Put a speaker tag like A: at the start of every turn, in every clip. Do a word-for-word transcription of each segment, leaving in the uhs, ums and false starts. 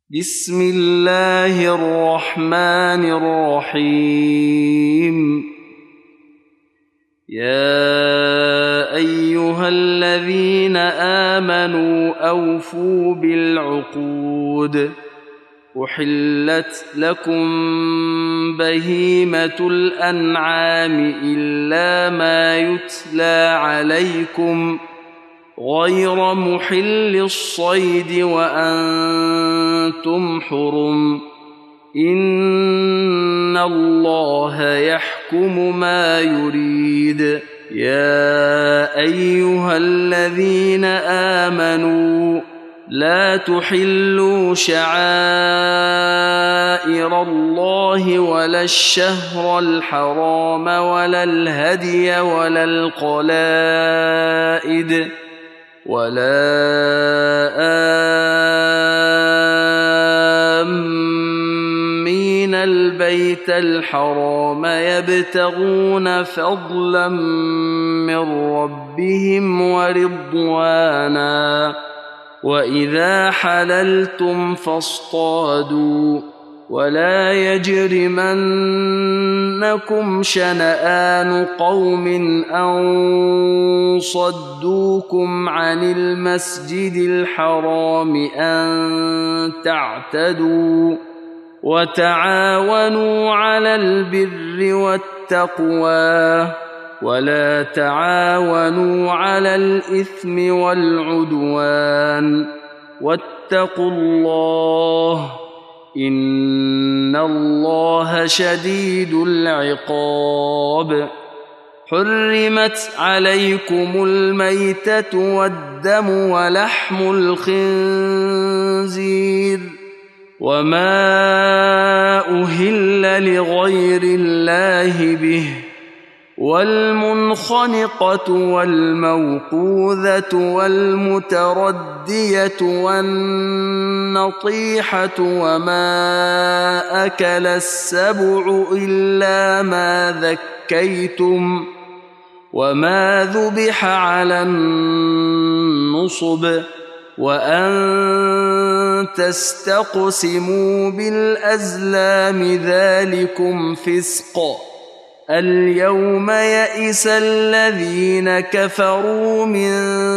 A: بسم الله الرحمن الرحيم. يا أيها الذين آمنوا أوفوا بالعقود، أحلت لكم بهيمة الأنعام إلا ما يتلى عليكم غير محل الصيد وأنتم حرم، إن الله يحكم ما يريد. يا أيها الذين آمنوا لا تحلوا شعائر الله ولا الشهر الحرام ولا الهدي ولا القلائد ولا آمين البيت الحرام يبتغون فضلا من ربهم ورضوانا، وإذا حللتم فاصطادوا، ولا يجرمنكم شنآن قوم أن صدوكم عن المسجد الحرام أن تعتدوا، وتعاونوا على البر والتقوى ولا تعاونوا على الإثم والعدوان، واتقوا الله إن الله شديد العقاب. حرمت عليكم الميتة والدم ولحم الخنزير وما أهل لغير الله به، والمنخنقة والموقوذة والمتردية والنطيحة وما أكل السبع إلا ما ذكيتم وما ذبح على النصب، وأن تستقسموا بالأزلام ذلكم فسق. اليوم يئس الذين كفروا من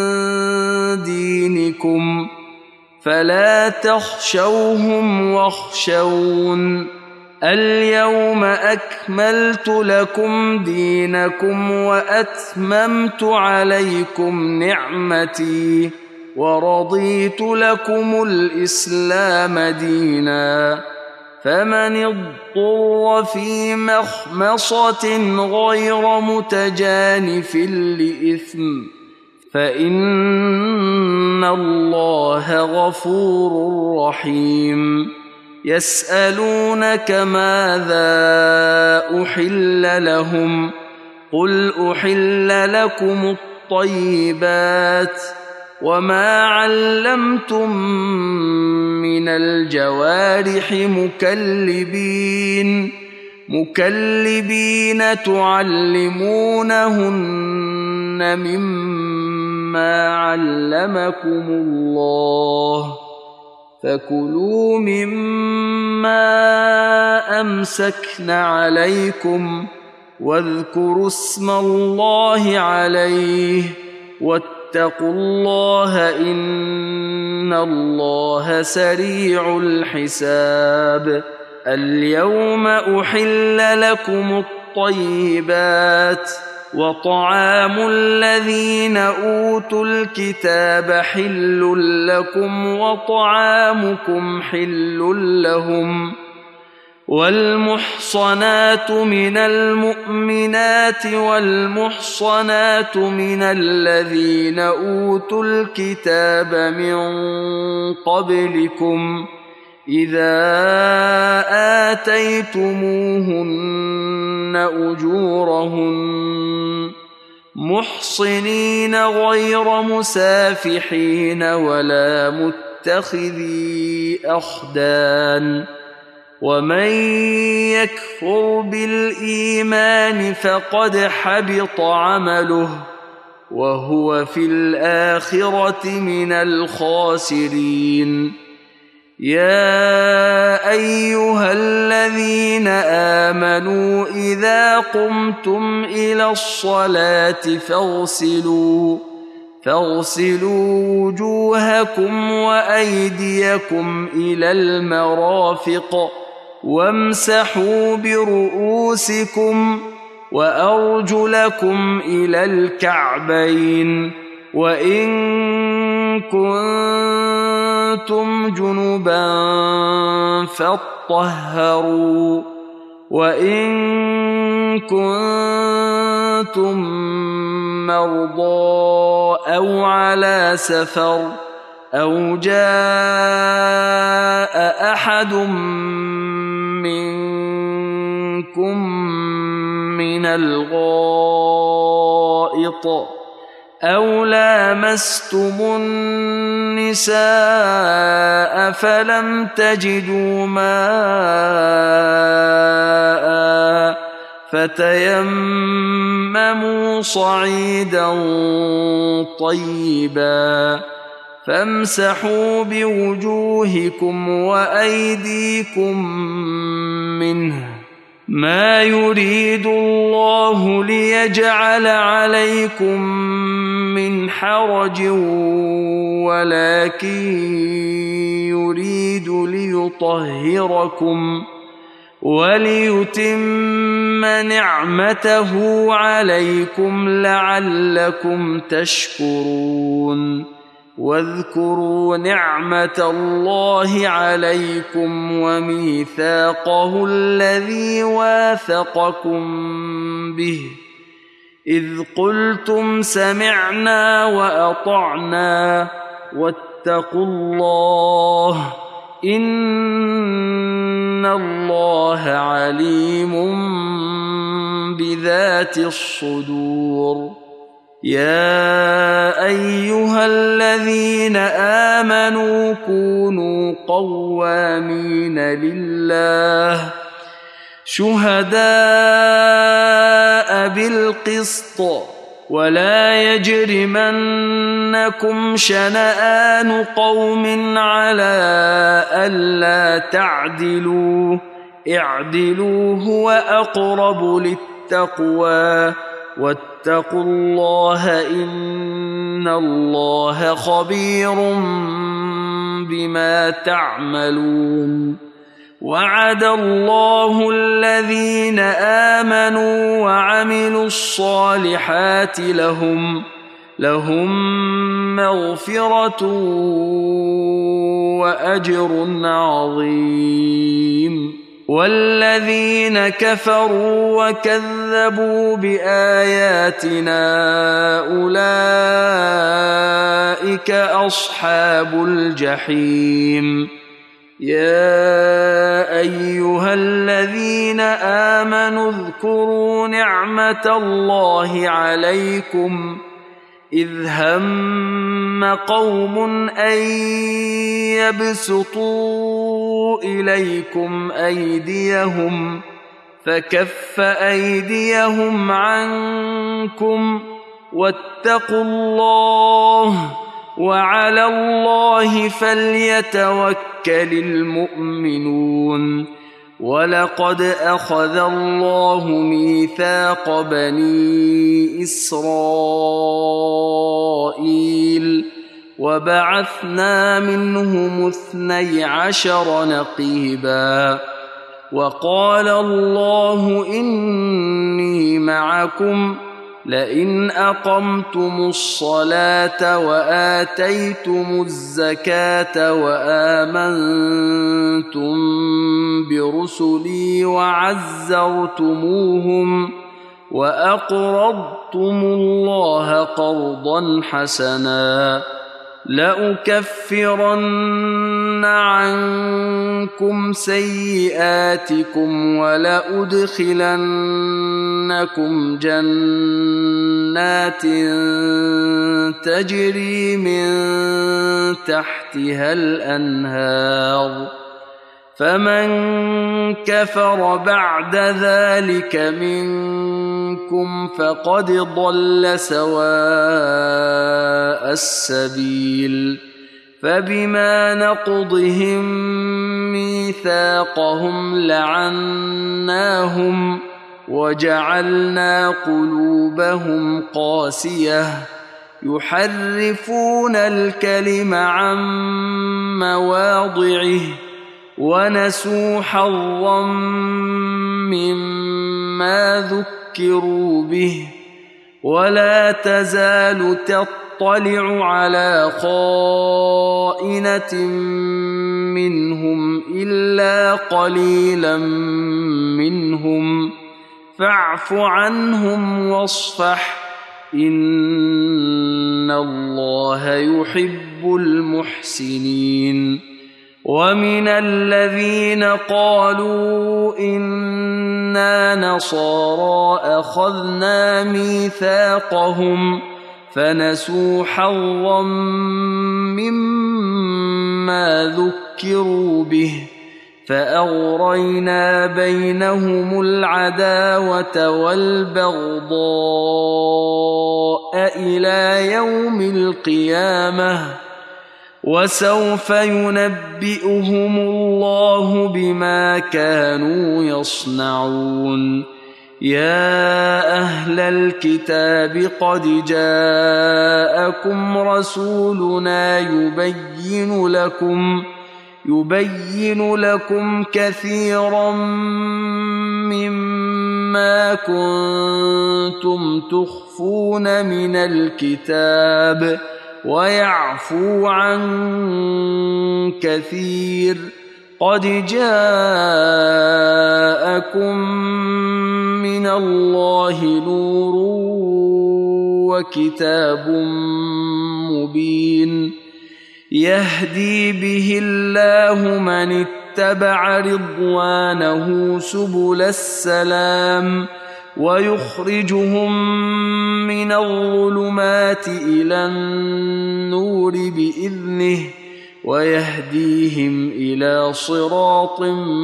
A: دينكم فلا تخشوهم واخشون، اليوم أكملت لكم دينكم وأتممت عليكم نعمتي ورضيت لكم الإسلام دينا، فمن اضطر في مخمصة غير متجانف لإثم فإن الله غفور رحيم. يسألونك ماذا أحل لهم، قل أحل لكم الطيبات وما علمتم من الجوارح مكلبين مكلبين تعلمونهن مما علمكم الله، فكلوا مما أمسكن عليكم واذكروا اسم الله عليه واتقوا الله إن الله سريع الحساب. اليوم أحل لكم الطيبات، وطعام الذين أوتوا الكتاب حل لكم وطعامكم حل لهم، والمحصنات من المؤمنات والمحصنات من الذين أوتوا الكتاب من قبلكم إذا آتيتموهن أجورهن محصنين غير مسافحين ولا متخذي أخدان، ومن يكفر بالإيمان فقد حبط عمله وهو في الآخرة من الخاسرين. يا أيها الذين آمنوا إذا قمتم إلى الصلاة فاغسلوا فاغسلوا وجوهكم وأيديكم إلى المرافق وامسحوا برؤوسكم وأرجلكم إلى الكعبين وإن كنتم جنبا فاطهروا وإن كنتم مرضى أو على سفر أو جاء أحد منكم من الغائط أو لامستم النساء فلم تجدوا ماء فتيمموا صعيدا طيبا فامسحوا بوجوهكم وأيديكم منه ما يريد الله ليجعل عليكم من حرج ولكن يريد ليطهركم وليتم نعمته عليكم لعلكم تشكرون واذكروا نعمة الله عليكم وميثاقه الذي واثقكم به إذ قلتم سمعنا وأطعنا واتقوا الله إن الله عليم بذات الصدور يا أيها الذين آمنوا كونوا قوامين لله شهداء بالقسط ولا يجرمنكم شنآن قوم على ألا تعدلوا اعدلوا هو أقرب للتقوى واتقوا الله إن الله خبير بما تعملون وعد الله الذين آمنوا وعملوا الصالحات لهم لهم مغفرة وأجر عظيم والذين كفروا وكذبوا بآياتنا أولئك أصحاب الجحيم يا أيها الذين آمنوا اذكروا نعمة الله عليكم إذ هم قوم أن يبسطوا إليكم أيديهم فكف أيديهم عنكم واتقوا الله وعلى الله فليتوكل المؤمنون ولقد أخذ الله ميثاق بني إسرائيل وبعثنا منهم اثني عشر نقيبا وقال الله إني معكم لئن أقمتم الصلاة وآتيتم الزكاة وآمنتم برسلي وعزرتموهم وأقرضتم الله قرضا حسنا لأكفرن عنكم سيئاتكم ولأدخلنكم جنات تجري من تحتها الأنهار فمن كفر بعد ذلك منكم فقد ضل سواء السبيل فبما نقضهم ميثاقهم لعناهم وجعلنا قلوبهم قاسية يحرفون الكلم عن مواضعه ونسوا حظا مما ذكروا به ولا تزال تطلع على خائنة منهم إلا قليلا منهم فاعف عنهم واصفح إن الله يحب المحسنين ومن الذين قالوا إنا نصارى أخذنا ميثاقهم فنسوا حظا مما ذكروا به فأغرينا بينهم العداوة والبغضاء إلى يوم القيامة وسوف ينبئهم الله بما كانوا يصنعون يا أهل الكتاب قد جاءكم رسولنا يبين لكم يبين لكم كثيرا مما كنتم تخفون من الكتاب ويعفو عن كثير قد جاءكم من الله نور وكتاب مبين يهدي به الله من اتبع رضوانه سبل السلام ويخرجهم من الظلمات إلى النور بإذنه ويهديهم إلى صراط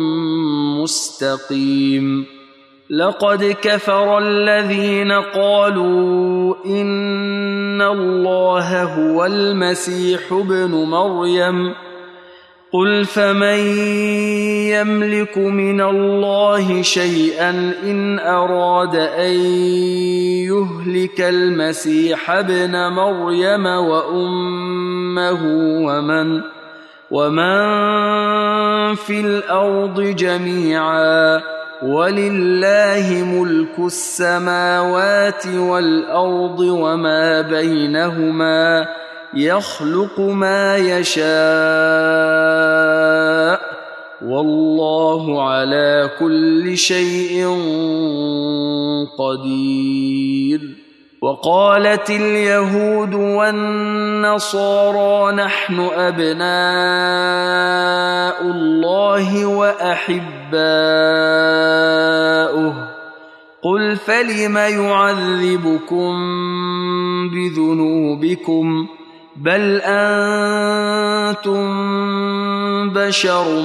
A: مستقيم لقد كفر الذين قالوا إن الله هو المسيح ابن مريم قل فمن يملك من الله شيئا إن أراد أن يهلك المسيح ابن مريم وأمه ومن ومن في الأرض جميعا ولله ملك السماوات والأرض وما بينهما يخلق ما يشاء والله على كل شيء قدير وقالت اليهود والنصارى نحن أبناء الله وأحباؤه قل فلم يعذبكم بذنوبكم بل أنتم بشر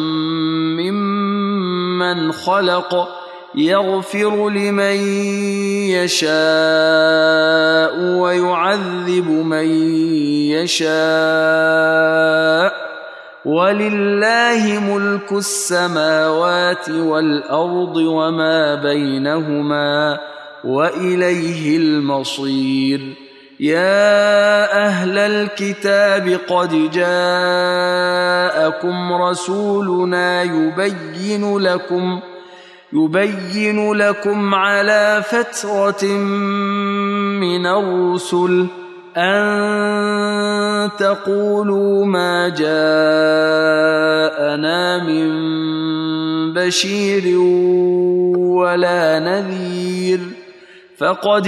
A: ممن خلق يغفر لمن يشاء ويعذب من يشاء ولله ملك السماوات والأرض وما بينهما وإليه المصير يا أهل الكتاب قد جاءكم رسولنا يبين لكم يبين لكم على فترة من الرسل أن تقولوا ما جاءنا من بشير ولا نذير فقد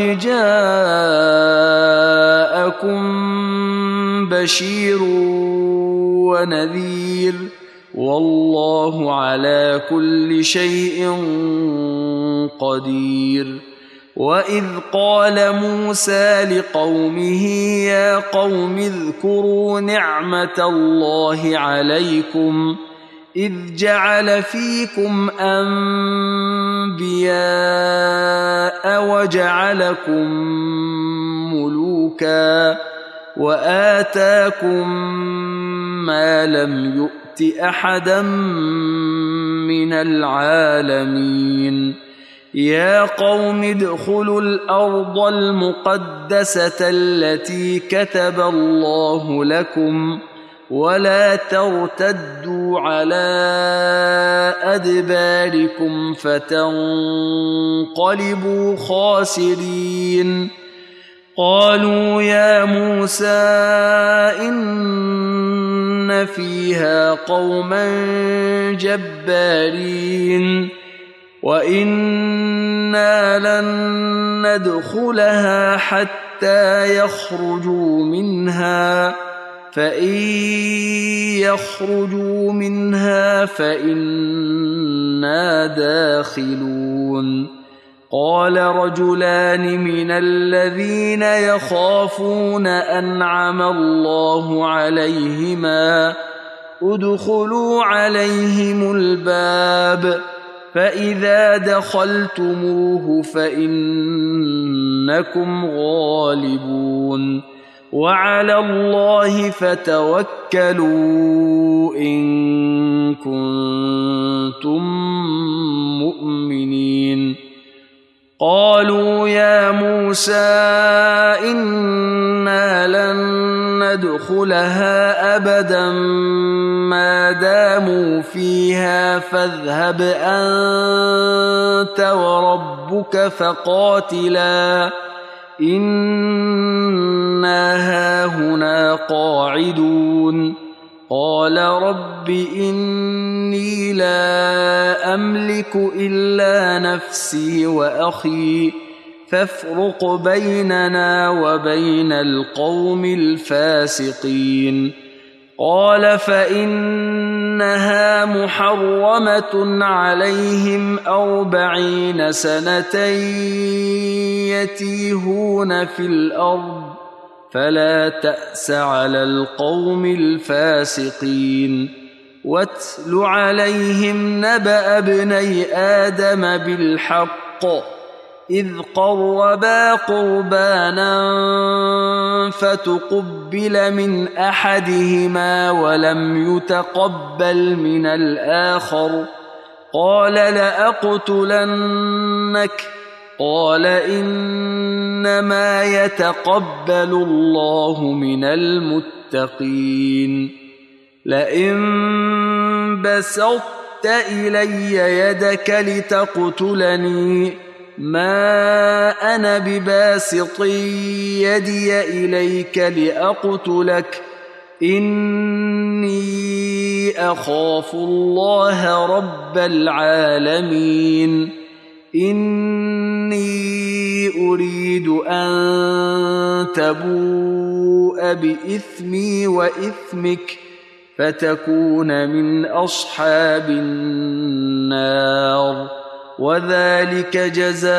A: جاءكم بشير ونذير والله على كل شيء قدير وإذ قال موسى لقومه يا قوم اذكروا نعمة الله عليكم إذ جعل فيكم أنبياء وجعلكم ملوكا وآتاكم ما لم يؤت أحدا من العالمين يا قوم ادخلوا الأرض المقدسة التي كتب الله لكم ولا ترتدوا على أدباركم فتنقلبوا خاسرين قالوا يا موسى إن فيها قوما جبارين وإنا لن ندخلها حتى يخرجوا منها فإن يخرجوا منها فإنا داخلون قال رجلان من الذين يخافون أنعم الله عليهما ادخلوا عليهم الباب فإذا دخلتموه فإنكم غالبون وعلى الله فتوكلوا إن كنتم مؤمنين قالوا يا موسى إنا لن ندخلها أبدا ما داموا فيها فاذهب أنت وربك فقاتلا إنا هاهنا قاعدون قال رب إني لا أملك إلا نفسي وأخي فافرق بيننا وبين القوم الفاسقين قال فإنها محرمة عليهم أربعين سنة يتيهون في الأرض فلا تأس على القوم الفاسقين واتل عليهم نبأ ابني آدم بالحق إذ قربا قربانا فتقبل من أحدهما ولم يتقبل من الآخر قال لأقتلنك قال إنما يتقبل الله من المتقين لئن بسطت إلي يدك لتقتلني ما أنا بباسط يدي إليك لأقتلك إني أخاف الله رب العالمين إني أريد أن تبوء بإثمي وإثمك فتكون من أصحاب النار وذلك جزاء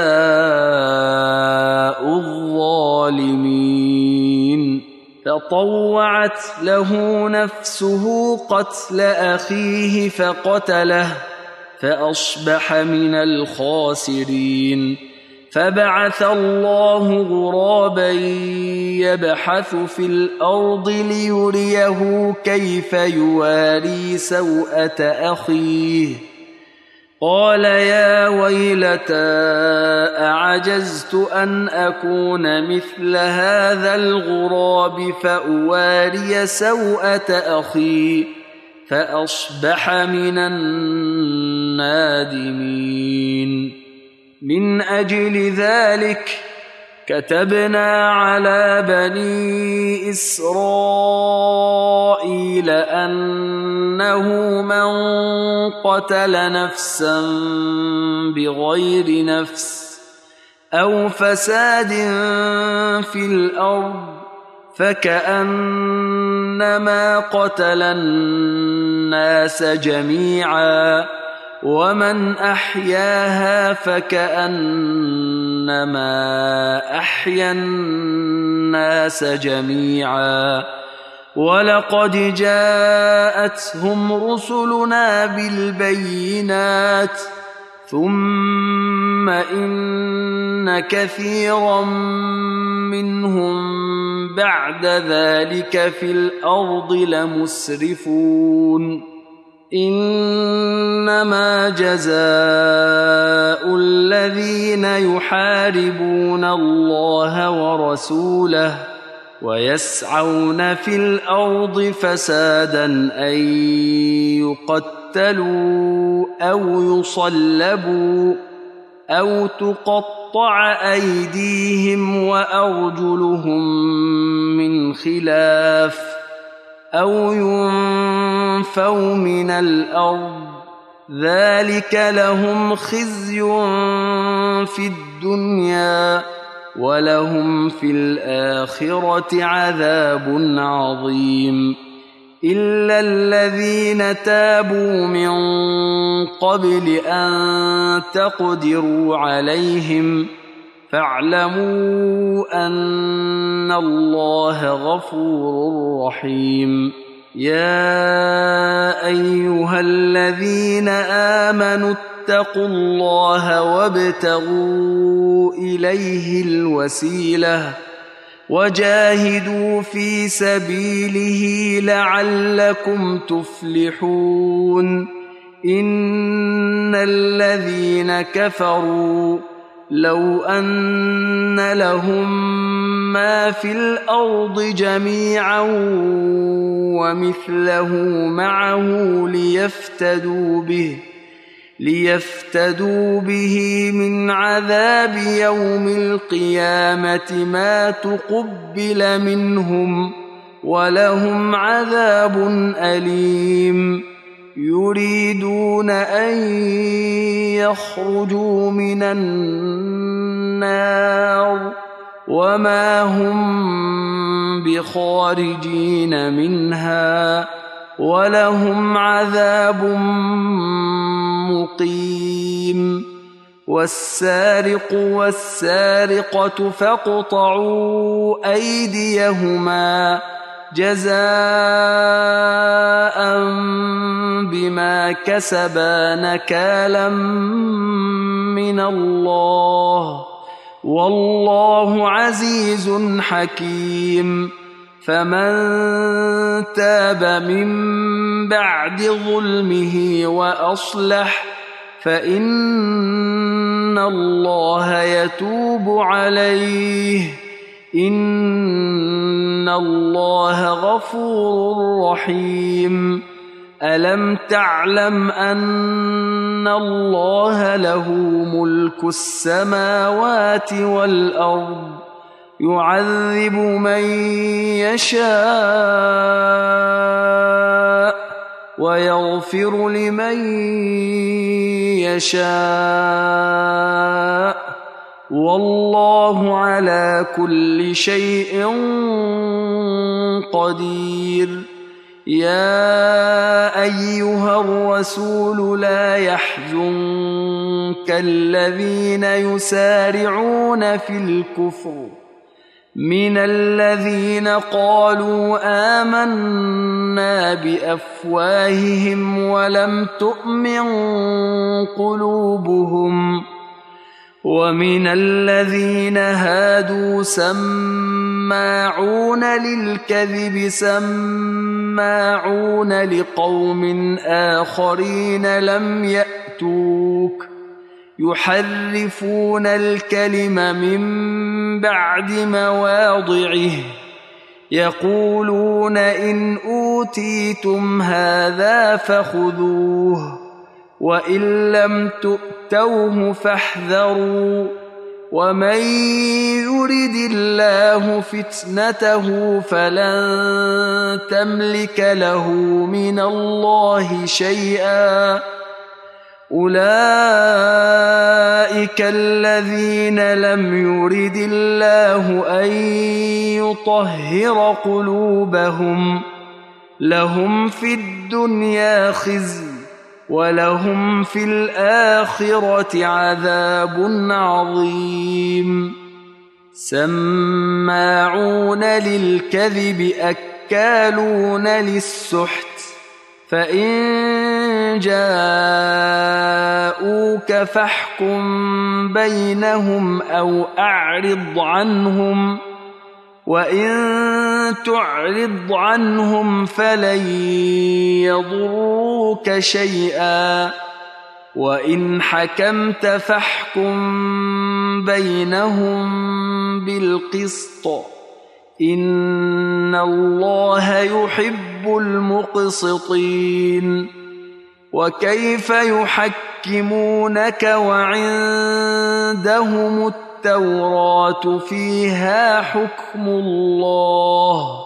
A: الظالمين فطوعت له نفسه قتل أخيه فقتله فأصبح من الخاسرين فبعث الله غرابا يبحث في الأرض ليريه كيف يواري سوءة أخيه قال يا ويلتى أعجزت أن أكون مثل هذا الغراب فأواري سوءة أخي فأصبح من النادمين من أجل ذلك كتبنا على بني إسرائيل أنه من قتل نفسا بغير نفس أو فساد في الأرض فكأنما قتل الناس جميعا ومن أحياها فكأنما أحيا الناس جميعا ولقد جاءتهم رسلنا بالبينات ثم ثم إن كثيرا منهم بعد ذلك في الأرض لمسرفون إنما جزاء الذين يحاربون الله ورسوله ويسعون في الأرض فسادا أن يقتلوا أو يصلبوا أو تقطع أيديهم وأرجلهم من خلاف أو ينفوا من الأرض ذلك لهم خزي في الدنيا ولهم في الآخرة عذاب عظيم إلا الذين تابوا من قبل أن تقدروا عليهم فاعلموا أن الله غفور رحيم يا أيها الذين آمنوا اتقوا الله وابتغوا إليه الوسيلة وجاهدوا في سبيله لعلكم تفلحون إن الذين كفروا لو أن لهم ما في الأرض جميعا ومثله معه ليفتدوا به ليفتدوا به من عذاب يوم القيامة ما تقبل منهم ولهم عذاب أليم يريدون أن يخرجوا من النار وما هم بخارجين منها ولهم عذاب مقيم والسارق والسارقة فاقطعوا أيديهما جزاء بما كسبا نكالا من الله والله عزيز حكيم فمن تاب من بعد ظلمه وأصلح فإن الله يتوب عليه إن الله غفور رحيم ألم تعلم أن الله له ملك السماوات والأرض يعذب من يشاء ويغفر لمن يشاء والله على كل شيء قدير يا أيها الرسول لا يحزنك الذين يسارعون في الكفر من الذين قالوا آمنا بأفواههم ولم تؤمن قلوبهم ومن الذين هادوا سماعون للكذب سماعون لقوم آخرين لم يأتوك يحرفون الكلم من بعد مواضعه يقولون إن أوتيتم هذا فخذوه وإن لم تؤتوه فاحذروا ومن يرد الله فتنته فلن تملك له من الله شيئا أولئك الذين لم يرد الله أن يطهر قلوبهم لهم في الدنيا خزي ولهم في الآخرة عذاب عظيم سماعون للكذب أكالون للسحت فإن جاءوا جاءوك فاحكم بينهم أو أعرض عنهم وإن تعرض عنهم فلن يضروك شيئا وإن حكمت فاحكم بينهم بالقسط إن الله يحب المقسطين وكيف يحكمونك وعندهم التوراة فيها حكم الله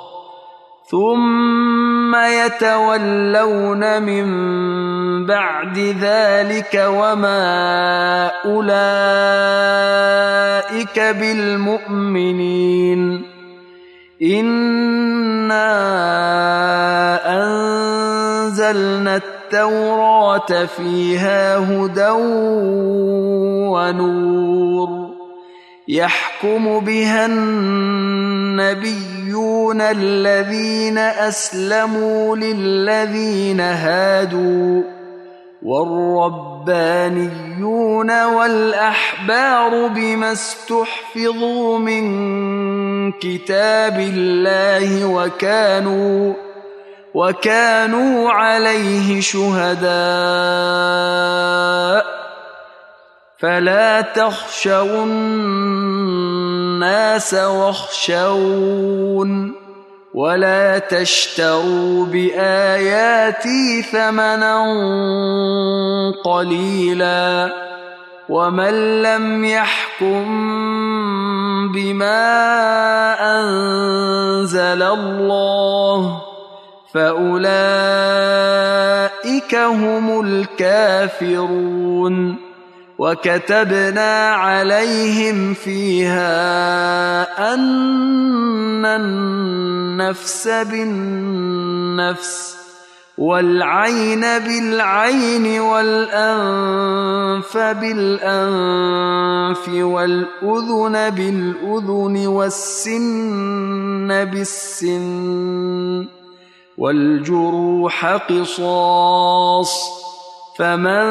A: ثم يتولون من بعد ذلك وما أولئك بالمؤمنين إنا أنزلنا التوراة فيها هدى ونور يحكم بها النبيون الذين أسلموا للذين هادوا والربانيون والأحبار بما استحفظوا من كتاب الله وكانوا وكانوا عليه شهداء فلا تخشوا الناس واخشون ولا تشتروا بآياتي ثمنا قليلا ومن لم يحكم بما أنزل الله فأولئك هم الكافرون وكتبنا عليهم فيها أن النفس بالنفس والعين بالعين والأنف بالأنف والأذن بالأذن والسن بالسن والجروح قصاص فمن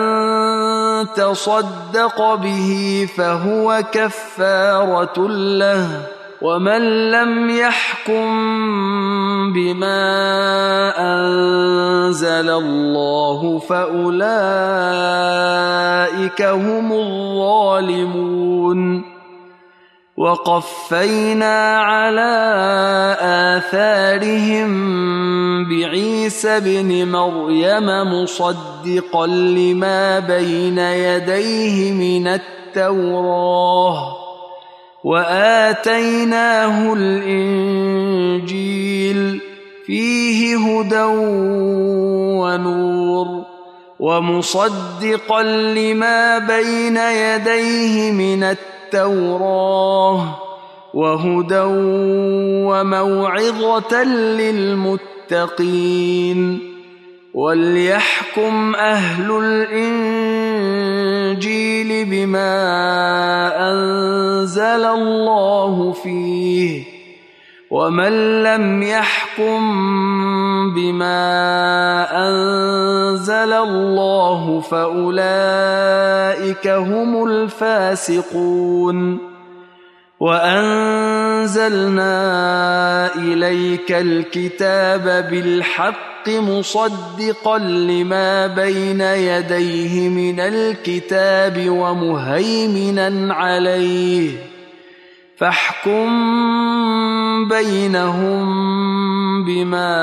A: تصدق به فهو كفارة له ومن لم يحكم بما أنزل الله فأولئك هم الظالمون وقفينا على آثارهم بعيسى ابن مريم مصدقا لما بين يديه من التوراة وآتيناه الإنجيل فيه هدى ونور ومصدقا لما بين يديه من التوراة وهدى وموعظة للمتقين وليحكم أهل الإنجيل بما أنزل الله فيه ومن لم يحكم بما أنزل الله فأولئك هم الفاسقون وأنزلنا إليك الكتاب بالحق مصدقا لما بين يديه من الكتاب ومهيمنا عليه فاحكم بينهم بما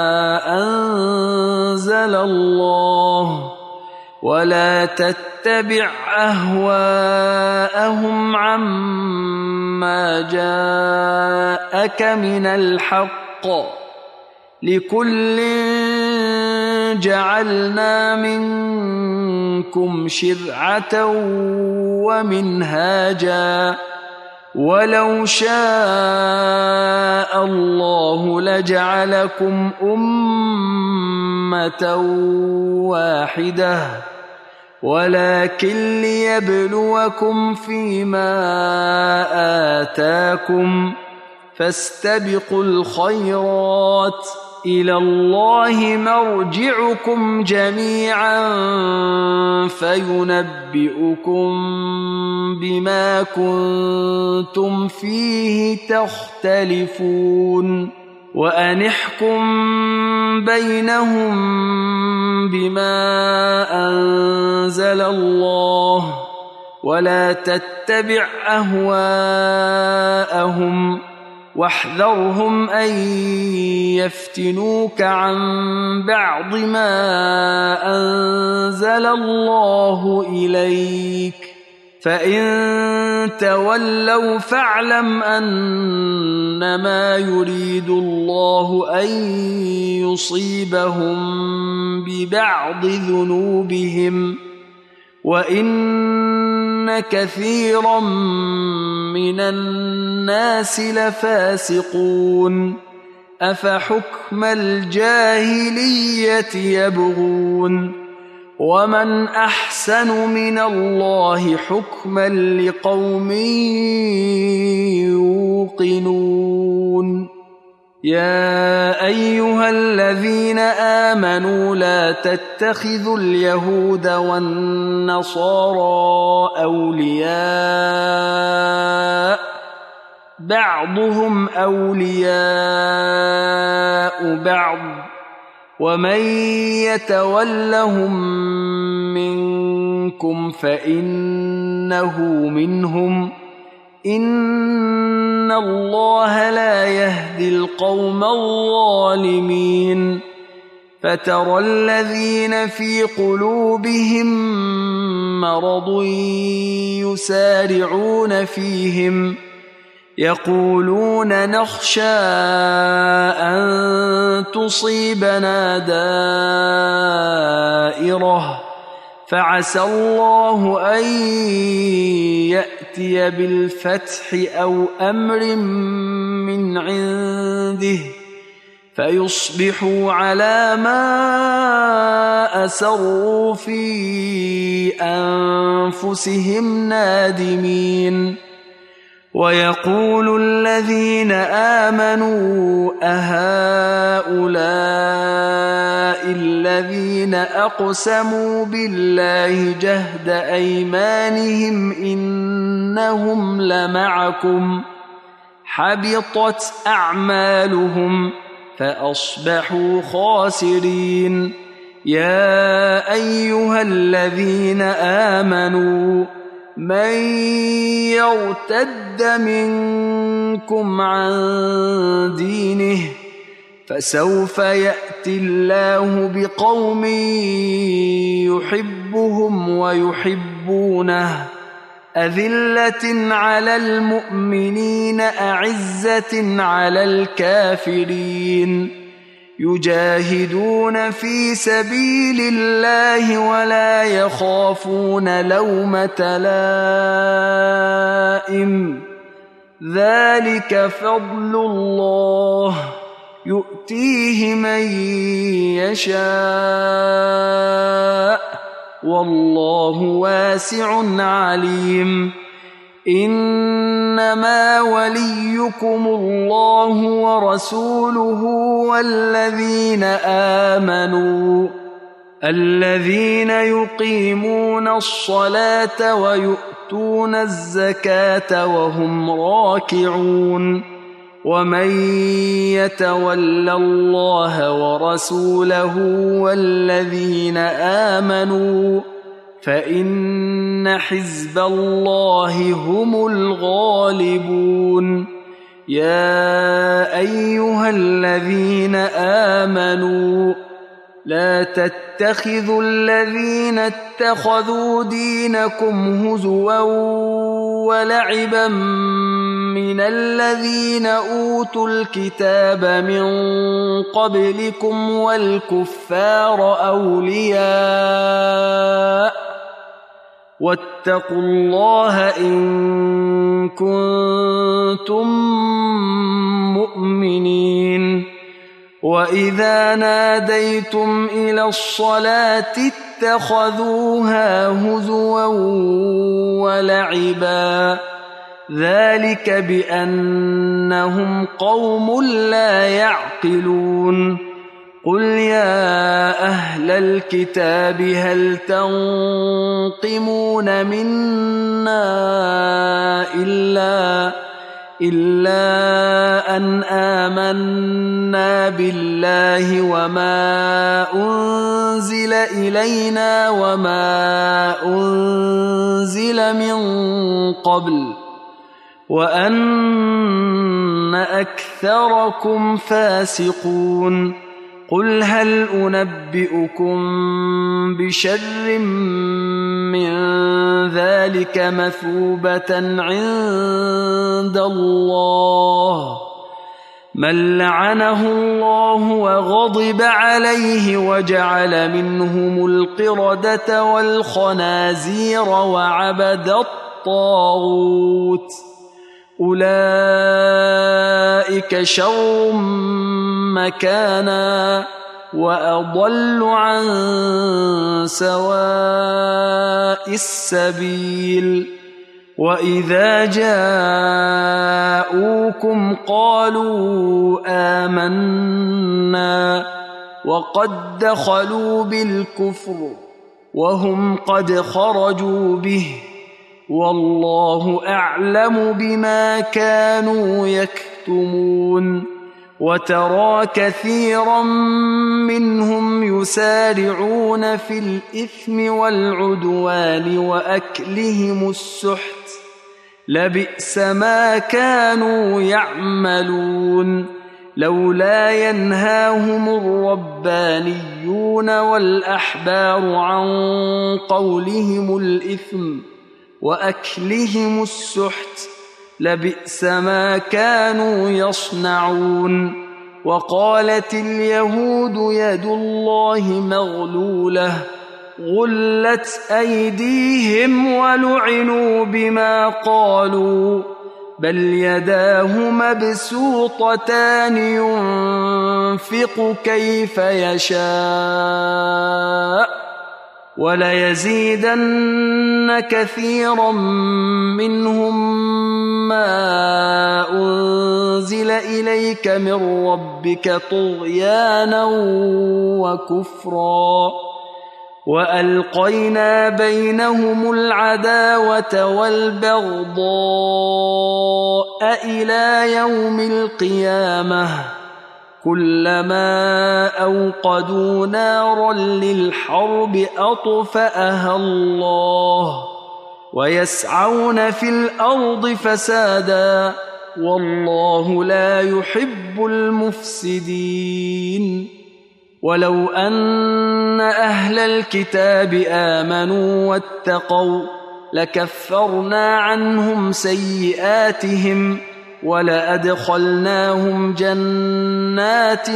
A: أنزل الله ولا تتبع أهواءهم عما جاءك من الحق لكل جعلنا منكم شرعة ومنهاجا ولو شاء الله لجعلكم أمة واحدة ولكن ليبلوكم فيما آتاكم فاستبقوا الخيرات إلى الله مرجعكم جميعا فينبئكم بما كنتم فيه تختلفون وأن احكم بينهم بما أنزل الله ولا تتبع أهواءهم واحذرهم أن يفتنوك عن بعض ما أنزل الله إليك فإن تولوا فاعلم أنما يريد الله أن يصيبهم ببعض ذنوبهم وإن كثيرا من الناس لفاسقون أفحكم الجاهلية يبغون ومن أحسن من الله حكما لقوم يوقنون يا أيها الذين آمنوا لا تتخذوا اليهود والنصارى أولياء بعضهم أولياء بعض ومن يتولهم منكم فإنه منهم إن الله لا يهدي القوم الظالمين فترى الذين في قلوبهم مرض يسارعون فيهم يقولون نخشى أن تصيبنا دائرة فعسى الله أن يأتي بالفتح أو أمر من عنده فيصبحوا على ما أسروا في أنفسهم نادمين ويقول الذين آمنوا أهؤلاء الذين أقسموا بالله جهد أيمانهم إنهم لمعكم حبطت أعمالهم فأصبحوا خاسرين يا أيها الذين آمنوا من يرتد منكم عن دينه فسوف يأتي الله بقوم يحبهم ويحبونه أذلة على المؤمنين أعزة على الكافرين يجاهدون في سبيل الله ولا يخافون لومة لائم ذلك فضل الله يؤتيه من يشاء والله واسع عليم إنما وليكم الله ورسوله والذين آمنوا الذين يقيمون الصلاة ويؤتون الزكاة وهم راكعون ومن يتول الله ورسوله والذين آمنوا فإن حزب الله هم الغالبون يا أيها الذين آمنوا لا تتخذوا الذين اتخذوا دينكم هزوا ولعبا من الذين أوتوا الكتاب من قبلكم والكفار أولياء واتقوا الله إن كنتم مؤمنين وإذا ناديتم إلى الصلاة اتخذوها هزوا ولعبا ذلك بأنهم قوم لا يعقلون قل يا أهل الكتاب هل تنقمون منا إلا, إلا أن آمنا بالله وما أنزل إلينا وما أنزل من قبل وأن أكثركم فاسقون قل هل أنبئكم بشر من ذلك مثوبة عند الله من لعنه الله وغضب عليه وجعل منهم القردة والخنازير وعبد الطاغوت أولئك شر مكانا وأضل عن سواء السبيل وإذا جاءوكم قالوا آمنا وقد دخلوا بالكفر وهم قد خرجوا به والله أعلم بما كانوا يكتمون وترى كثيرا منهم يسارعون في الإثم والعدوان وأكلهم السحت لبئس ما كانوا يعملون لولا ينهاهم الربانيون والأحبار عن قولهم الإثم وأكلهم السحت لبئس ما كانوا يصنعون وقالت اليهود يد الله مغلولة غلت أيديهم ولعنوا بما قالوا بل يداه مبسوطتان ينفق كيف يشاء وليزيدن كثيرا منهم ما أنزل إليك من ربك طغيانا وكفرا وألقينا بينهم العداوة والبغضاء إلى يوم القيامة كلما أوقدوا نارا للحرب أطفأها الله ويسعون في الأرض فسادا والله لا يحب المفسدين ولو أن أهل الكتاب آمنوا واتقوا لكفرنا عنهم سيئاتهم ولأدخلناهم جنات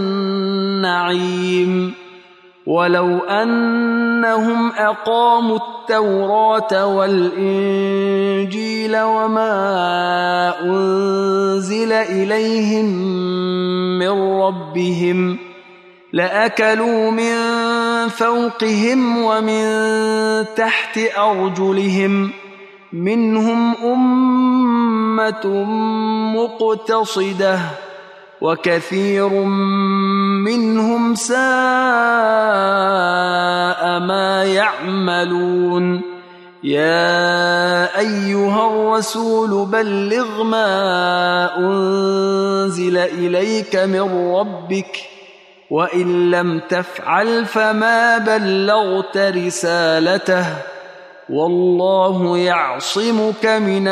A: النعيم ولو أنهم أقاموا التوراة والإنجيل وما أنزل إليهم من ربهم لأكلوا من فوقهم ومن تحت أرجلهم منهم أمة مقتصدة وكثير منهم ساء ما يعملون يا أيها الرسول بلغ ما أنزل إليك من ربك وإن لم تفعل فما بلغت رسالته والله يعصمك من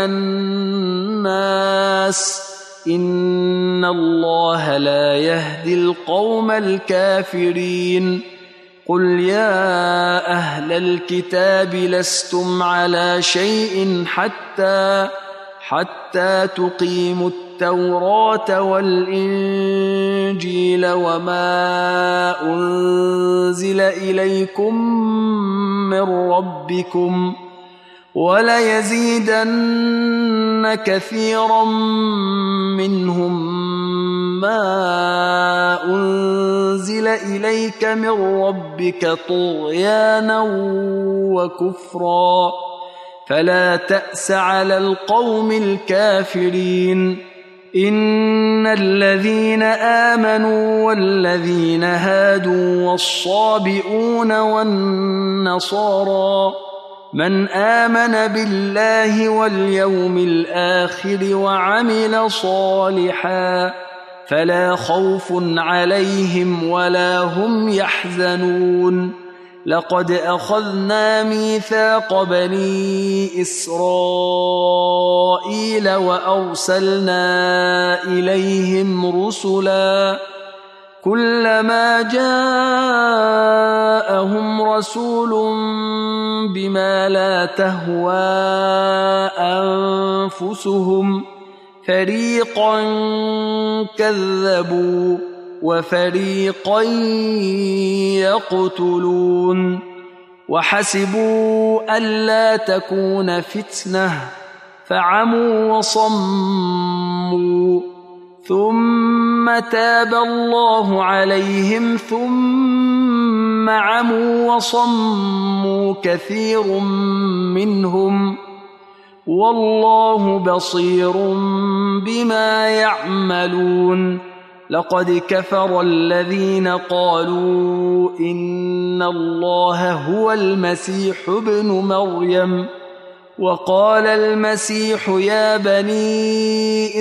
A: الناس إن الله لا يهدي القوم الكافرين قل يا أهل الكتاب لستم على شيء حتى حتى تقيموا التوراة والإنجيل وما أنزل إليكم من ربكم وليزيدن كثيرا منهم ما أنزل إليك من ربك طغيانا وكفرا فلا تأس على القوم الكافرين إن الذين آمنوا والذين هادوا والصابئون والنصارى من آمن بالله واليوم الآخر وعمل صالحا فلا خوف عليهم ولا هم يحزنون لقد أخذنا ميثاق بني إسرائيل وأرسلنا إليهم رسلا كلما جاءهم رسول بما لا تهوى أنفسهم فريقا كذبوا وفريقا يقتلون وحسبوا ألا تكون فتنة فعموا وصموا ثم تاب الله عليهم ثم عموا وصموا كثير منهم والله بصير بما يعملون لقد كفر الذين قالوا إن الله هو المسيح ابن مريم وقال المسيح يا بني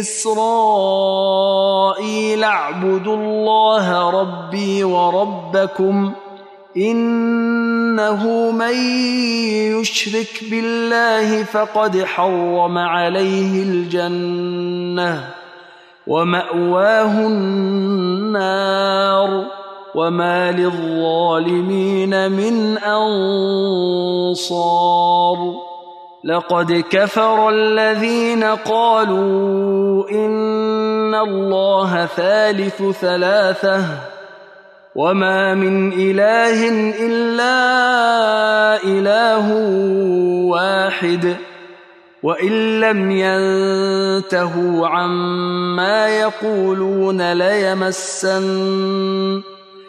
A: إسرائيل اعبدوا الله ربي وربكم إنه من يشرك بالله فقد حرم عليه الجنة ومأواه النار وما للظالمين من أنصار لقد كفر الذين قالوا إن الله ثالث ثلاثة وما من إله إلا إله واحد وإن لم ينتهوا عما يقولون ليمسن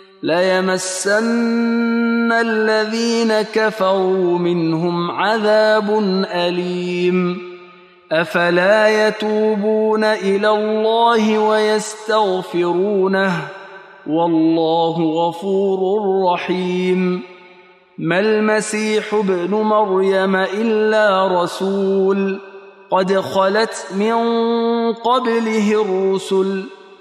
A: ليمسن الذين كفروا منهم عذاب أليم أفلا يتوبون إلى الله ويستغفرونه والله غفور رحيم ما المسيح ابن مريم إلا رسول قد خلت من قبله الرسل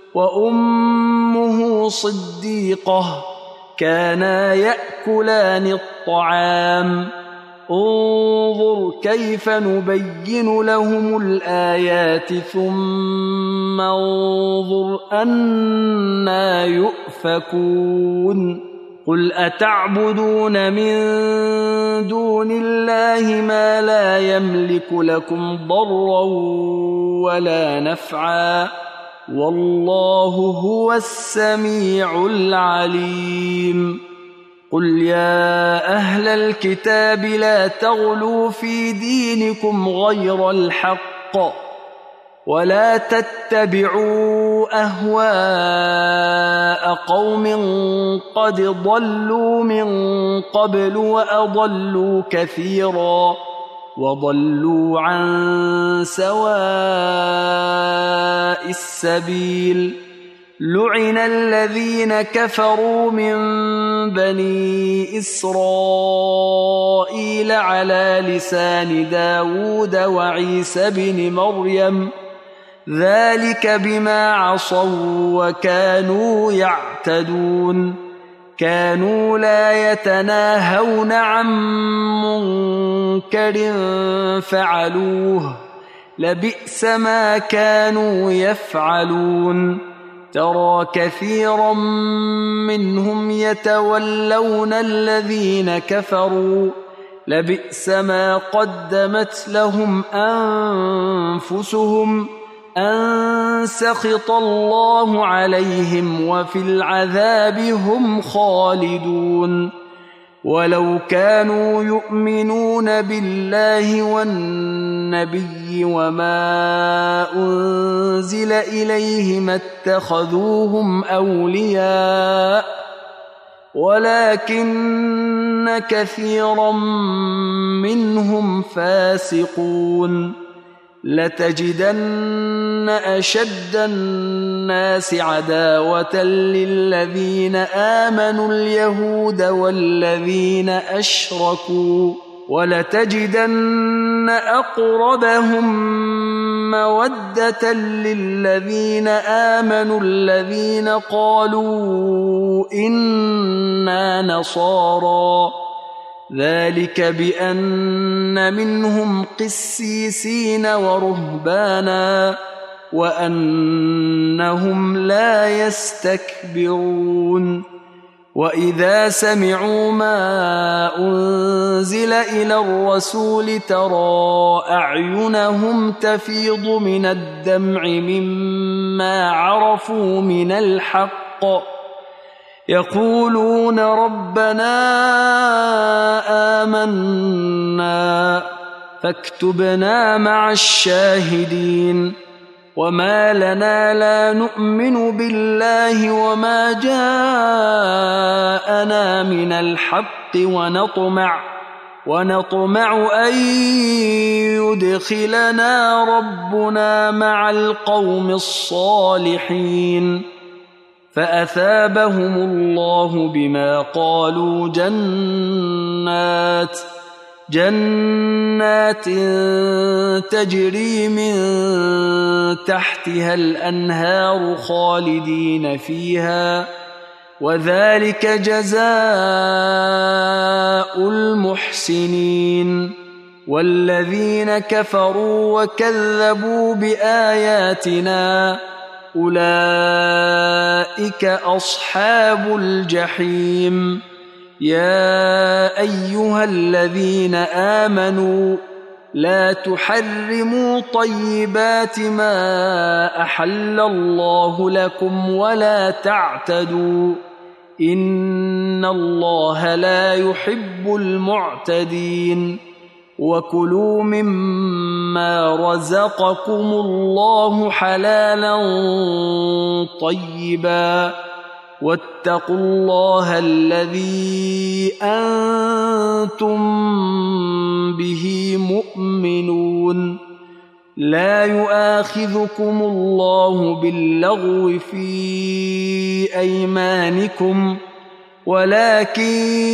A: وأمه صديقة كانا يأكلان الطعام انظر كيف نبين لهم الآيات ثم انظر أنى يؤفكون قل أتعبدون من دون الله ما لا يملك لكم ضرا ولا نفعا والله هو السميع العليم قل يا أهل الكتاب لا تغلوا في دينكم غير الحق ولا تتبعوا أهواء قوم قد ضلوا من قبل وأضلوا كثيرا وضلوا عن سواء السبيل لعن الذين كفروا من بني إسرائيل على لسان داود وعيسى بن مريم ذلك بما عصوا وكانوا يعتدون كانوا لا يتناهون عن منكر فعلوه لبئس ما كانوا يفعلون ترى كثيرا منهم يتولون الذين كفروا لبئس ما قدمت لهم أنفسهم أن سخط الله عليهم وفي العذاب هم خالدون ولو كانوا يؤمنون بالله والنبي وما أنزل إليه ما اتخذوهم أولياء ولكن كثيرا منهم فاسقون لتجدن أشد الناس عداوة للذين آمنوا اليهود والذين أشركوا ولتجدن أقربهم مودة للذين آمنوا الذين قالوا إنا نصارى ذلك بأن منهم قسيسين ورهبانا وأنهم لا يستكبرون وإذا سمعوا ما أنزل إلى الرسول ترى أعينهم تفيض من الدمع مما عرفوا من الحق يقولون ربنا آمنا فاكتبنا مع الشاهدين وما لنا لا نؤمن بالله وما جاءنا من الحق ونطمع ونطمع أن يدخلنا ربنا مع القوم الصالحين فأثابهم الله بما قالوا جنات جنات تجري من تحتها الأنهار خالدين فيها وذلك جزاء المحسنين والذين كفروا وكذبوا بآياتنا أولئك أصحاب الجحيم يا أيها الذين آمنوا لا تحرموا طيبات ما أحل الله لكم ولا تعتدوا إن الله لا يحب المعتدين وكلوا مما رزقكم الله حلالا طيبا واتقوا الله الذي أنتم به مؤمنون لا يؤاخذكم الله باللغو في أيمانكم ولكن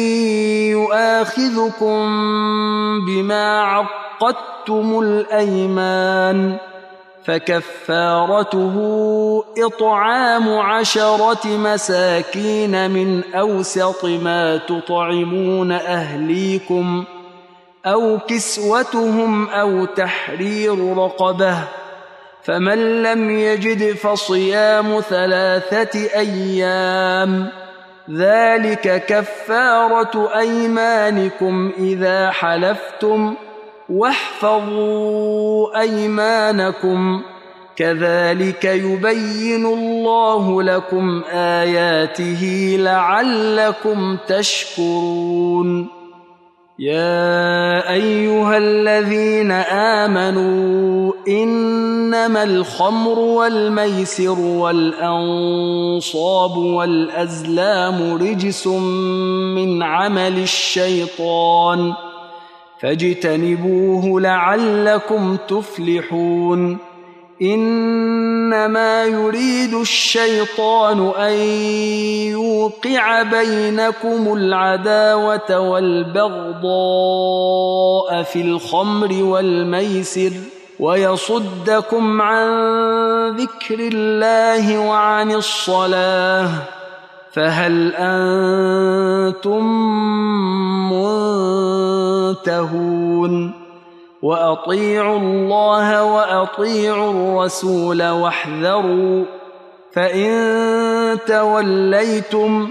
A: يؤاخذكم بما عقدتم الأيمان فكفارته إطعام عشرة مساكين من أوسط ما تطعمون أهليكم أو كسوتهم أو تحرير رقبة فمن لم يجد فصيام ثلاثة أيام ذلك كفارة أيمانكم إذا حلفتم واحفظوا أيمانكم كذلك يبين الله لكم آياته لعلكم تشكرون يا أيها الذين آمنوا إنما الخمر والميسر والأنصاب والأزلام رجس من عمل الشيطان فاجتنبوه لعلكم تفلحون إنما يريد الشيطان أن يوقع بينكم العداوة والبغضاء في الخمر والميسر ويصدكم عن ذكر الله وعن الصلاة فهل أنتم منتهون وأطيعوا الله وأطيعوا الرسول واحذروا فإن توليتم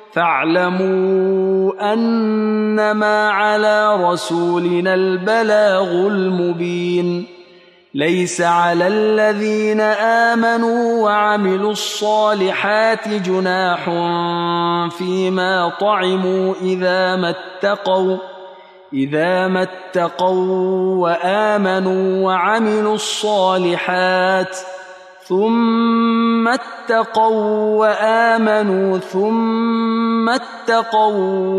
A: فاعلموا أنما على رسولنا البلاغ المبين ليس على الذين آمنوا وعملوا الصالحات جناح فيما طعموا إذا ما اتقوا إذا ما اتقوا وآمنوا وعملوا الصالحات ثم اتقوا وآمنوا ثم اتقوا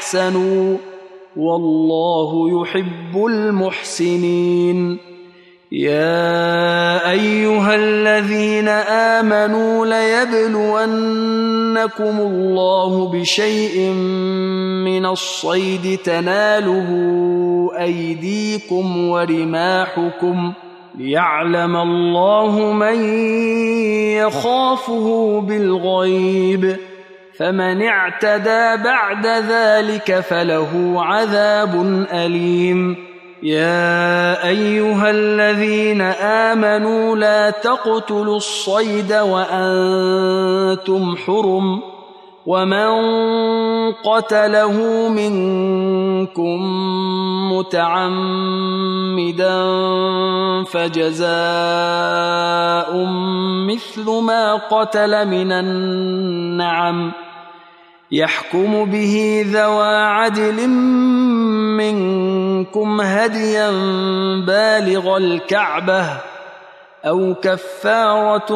A: وأحسنوا والله يحب المحسنين يا أيها الذين آمنوا ليبلونكم الله بشيء من الصيد تناله أيديكم ورماحكم ليعلم الله من يخافه بالغيب فمن اعتدى بعد ذلك فله عذاب أليم. يا أيها الذين آمنوا لا تقتلوا الصيد وأنتم حرم ومن قتله منكم متعمدا فجزاء مثل ما قتل من النعم يحكم به ذوى عدل منكم هديا بالغ الكعبة أو كفارة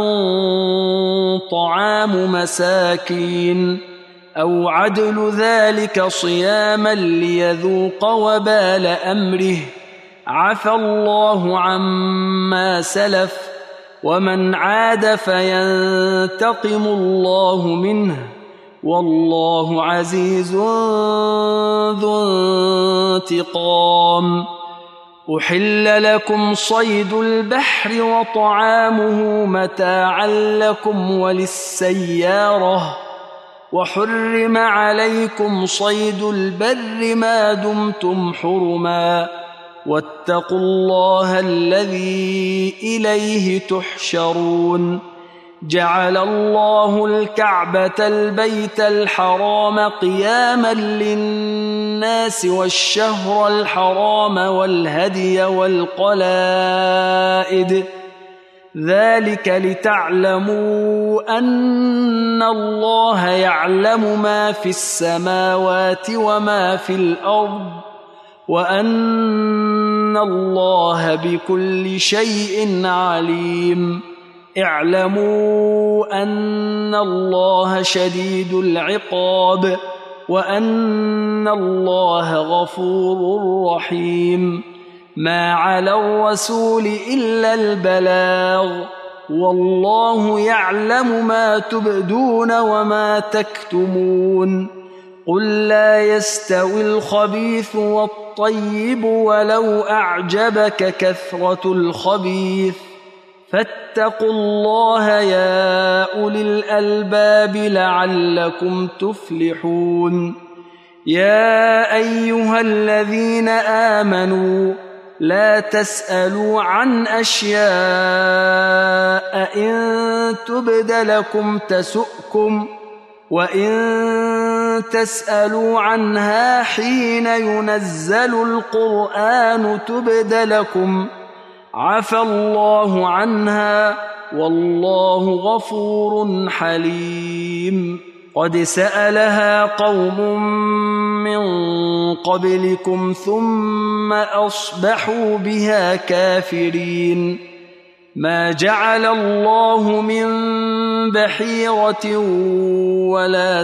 A: طعام مساكين أو عدل ذلك صياما ليذوق وبال أمره عفى الله عما سلف ومن عاد فينتقم الله منه والله عزيز ذو انتقام. أحل لكم صيد البحر وطعامه متاعا لكم وللسيارة وحرم عليكم صيد البر ما دمتم حرما واتقوا الله الذي إليه تحشرون. جعل الله الكعبة البيت الحرام قياما للناس والشهر الحرام والهدي والقلائد ذلك لتعلموا أن الله يعلم ما في السماوات وما في الأرض وأن الله بكل شيء عليم. اعلموا أن الله شديد العقاب وأن الله غفور رحيم. ما على الرسول إلا البلاغ والله يعلم ما تبدون وما تكتمون. قل لا يستوي الخبيث والطيب ولو أعجبك كثرة الخبيث فاتقوا الله يا أولي الألباب لعلكم تفلحون. يا أيها الذين آمنوا لا تسألوا عن أشياء إن تبد لكم تسؤكم وإن تسألوا عنها حين ينزل القرآن تبد لكم عفى الله عنها والله غفور حليم. قد سألها قوم من قبلكم ثم أصبحوا بها كافرين. ما جعل الله من بحيرة ولا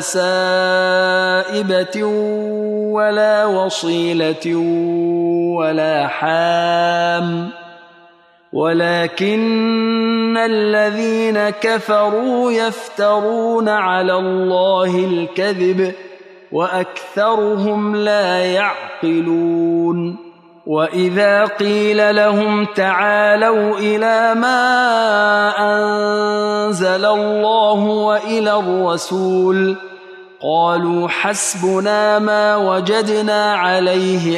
A: سائبة ولا وصيلة ولا حام ولكن الذين كفروا يفترون على الله الكذب وأكثرهم لا يعقلون. وإذا قيل لهم تعالوا إلى ما أنزل الله وإلى الرسول قالوا حسبنا ما وجدنا عليه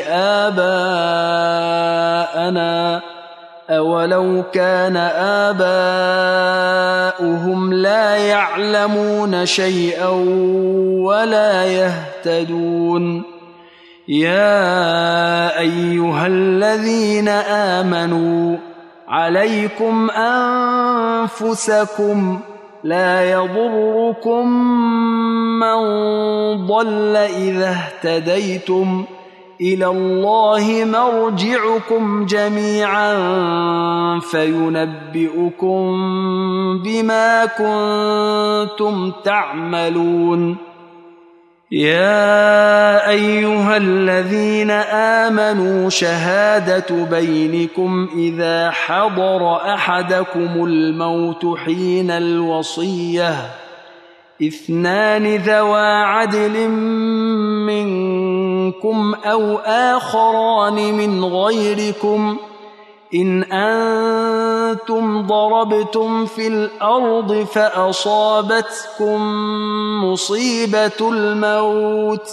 A: آباءنا أولو كان آباؤهم لا يعلمون شيئا ولا يهتدون. يا أيها الذين آمنوا عليكم أنفسكم لا يضركم من ضل إذا اهتديتم إلى الله مرجعكم جميعا فينبئكم بما كنتم تعملون. يا أيها الذين آمنوا شهادة بينكم إذا حضر أحدكم الموت حين الوصية اثنان ذوى عدل منكم أو آخران من غيركم إن أنتم ضربتم في الأرض فأصابتكم مصيبة الموت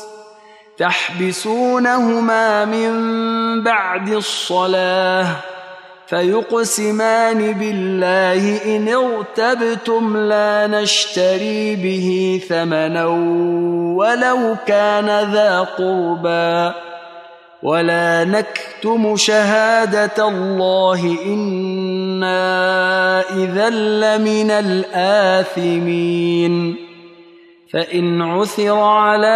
A: تحبسونهما من بعد الصلاة فيقسمان بالله إن ارتبتم لا نشتري به ثمنا ولو كان ذا قربى ولا نكتم شهادة الله إنا إذا لمن الآثمين فإن عثر على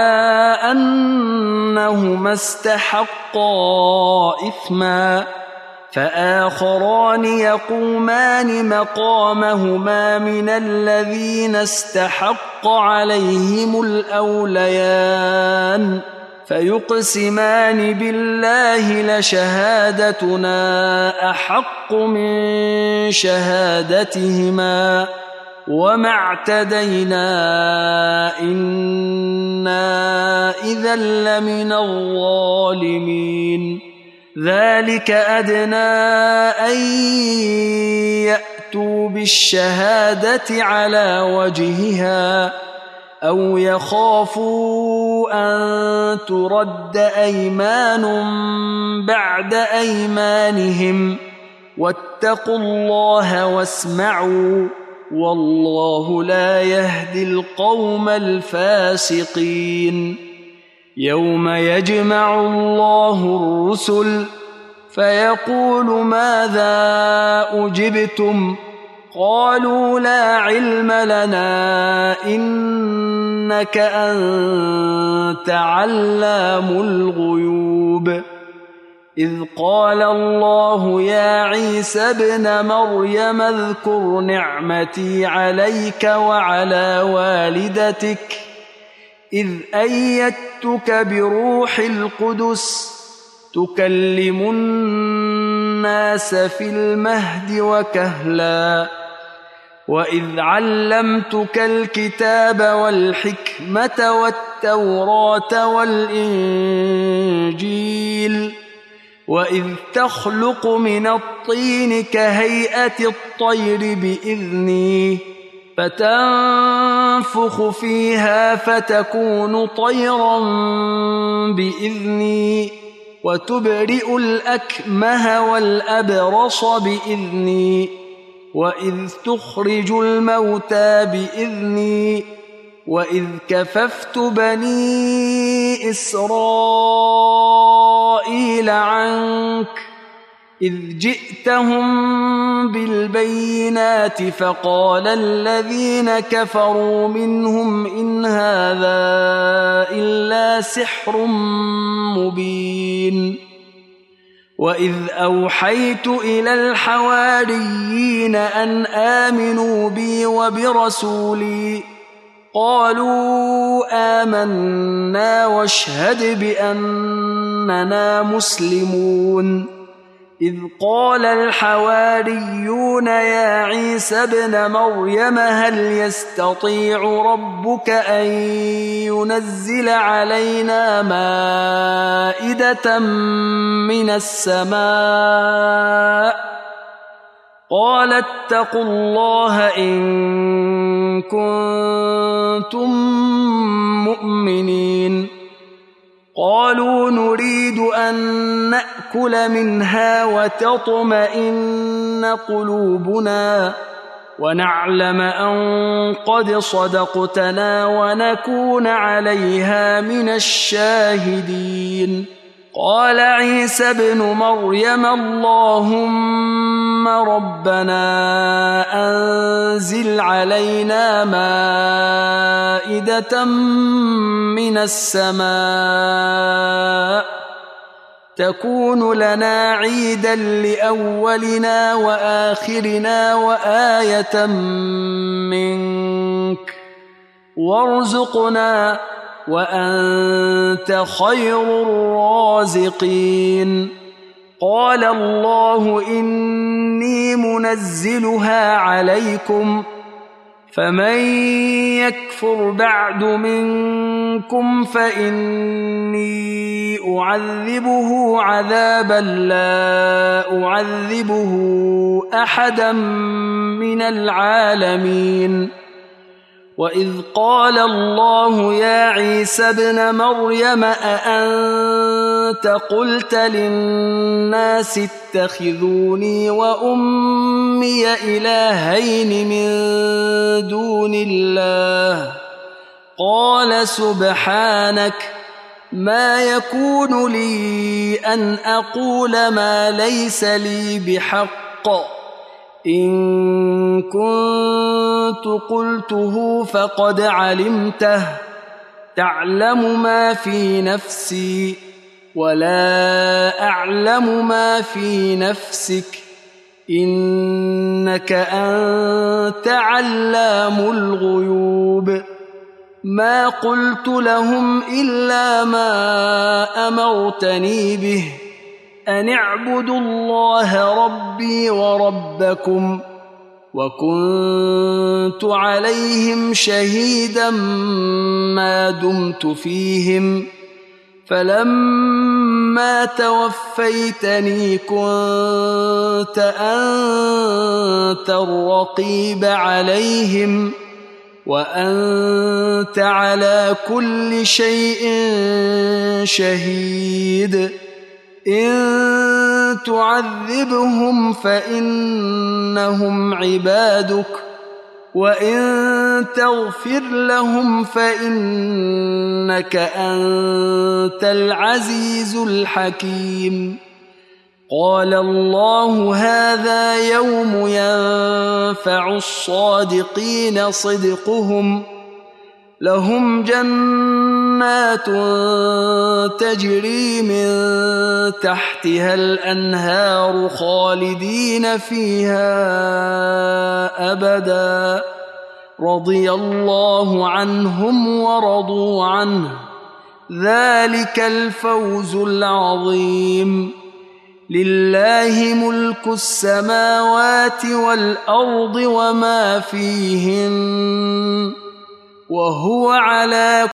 A: أنهما استحقا إثما فآخران يقومان مقامهما من الذين استحق عليهم الأوليان فيقسمان بالله لشهادتنا أحق من شهادتهما وما اعتدينا إنا إذا لمن الظالمين ذلك أدنى أن يأتوا بالشهادة على وجهها أو يخافوا أن ترد أيمان بعد أيمانهم واتقوا الله واسمعوا والله لا يهدي القوم الفاسقين يوم يجمع الله الرسل فيقول ماذا أجبتم قالوا لا علم لنا إنك أنت علام الغيوب إذ قال الله يا عيسى ابن مريم اذكر نعمتي عليك وعلى والدتك إذ أيدتك بروح القدس تكلم الناس في المهد وكهلا وإذ علمتك الكتاب والحكمة والتوراة والإنجيل وإذ تخلق من الطين كهيئة الطير بإذني فتنفخ فيها فتكون طيرا بإذني وتبرئ الأكمه والأبرص بإذني وإذ تخرج الموتى بإذني وإذ كففت بني إسرائيل عنك إذ جئتهم بالبينات فقال الذين كفروا منهم إن هذا إلا سحر مبين وإذ أوحيت إلى الحواريين أن آمنوا بي وبرسولي قالوا آمنا واشهد بأننا مسلمون إذ قال الحواريون يا عيسى ابن مريم هل يستطيع ربك أن ينزل علينا مائدة من السماء قال اتقوا الله إن كنتم مؤمنين قالوا نريد أن نأكل منها وتطمئن قلوبنا ونعلم أن قد صدقتنا ونكون عليها من الشاهدين قال عيسى ابن مريم اللهم ربنا أنزل علينا مائدة من السماء تكون لنا عيدا لأولنا وآخرنا وآية منك وارزقنا وأنت خير الرازقين قال الله إني منزلها عليكم فمن يكفر بعد منكم فإني أعذبه عذابا لا أعذبه أحدا من العالمين وإذ قال الله يا عيسى ابن مريم أأنت قلت للناس اتخذوني وأمي إلهين من دون الله قال سبحانك ما يكون لي أن أقول ما ليس لي بحق إن كنت قلته فقد علمته تعلم ما في نفسي ولا أعلم ما في نفسك إنك أنت علام الغيوب ما قلت لهم إلا ما أمرتني به أن اعبدوا الله ربي وربكم وكنت عليهم شهيدا ما دمت فيهم فلما توفيتني كنت أنت الرقيب عليهم وأنت على كل شيء شهيد إن تعذبهم فإنهم عبادك وإن تغفر لهم فإنك أنت العزيز الحكيم قال الله هذا يوم ينفع الصادقين صدقهم لهم جنات تجري من تحتها الأنهار خالدين فيها أبدا رضي الله عنهم ورضوا عنه ذلك الفوز العظيم لله ملك السماوات والأرض وما فيهن وهو على